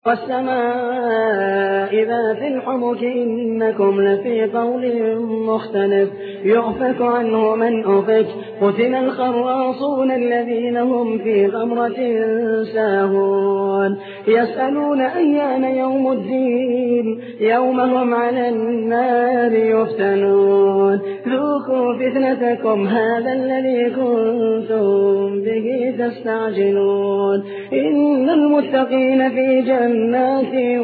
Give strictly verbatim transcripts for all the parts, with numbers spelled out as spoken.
والسماء ذات الحبك إنكم لفي قول مختلف يؤفك عنه من أفك قتل الخراصون الذين هم في غمرة ساهون يسألون أيان يوم الدين يوم هم على النار يفتنون ذوقوا فتنتكم هذا الذي كنتم به تستعجلون إن المتقين في جنات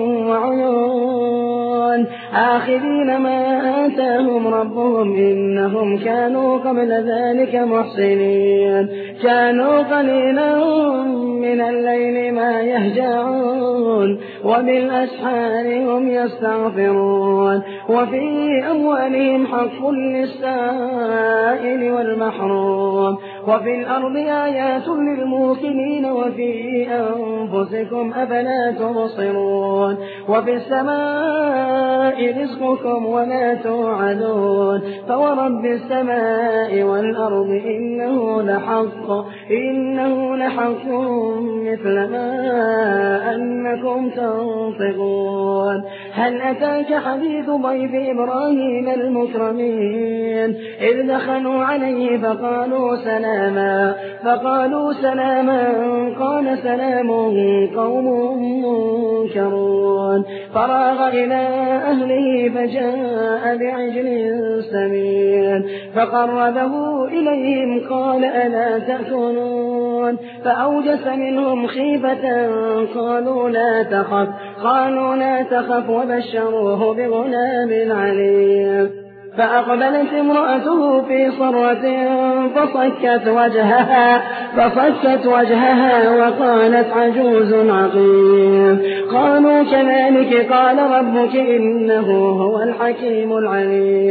وعيون آخذين ما آتاهم ربهم إنهم كانوا قبل ذلك محسنين كانوا قليلا من الليل ما يهجعون وبالأسحار هم يستغفرون وفي أموالهم حق للسائل والمحروم وفي الأرض آيات للموقنين وفي أنفسكم أفلا تبصرون وفي السماء رزقكم وما توعدون فورب السماء والأرض إنه لحق إنه لحق مثل ما أنكم تنطقون هل أتاك حديث ضيف إبراهيم المكرمين إذ دخلوا عليه فقالوا سلاما فقالوا سلاما قال سلام قوم منكرون فراغ إلى أهله فجاء بعجل سمين فقربه إليهم قال ألا تأكلون فأوجس منهم خيفة قالوا لا تخف قالوا لا تخف وبشروه بغلام عليم فأقبلت امرأته في صرة فصكت وجهها فصكت وجهها وقالت عجوز عقيم قالوا كذلك قال ربك إنه هو الحكيم العليم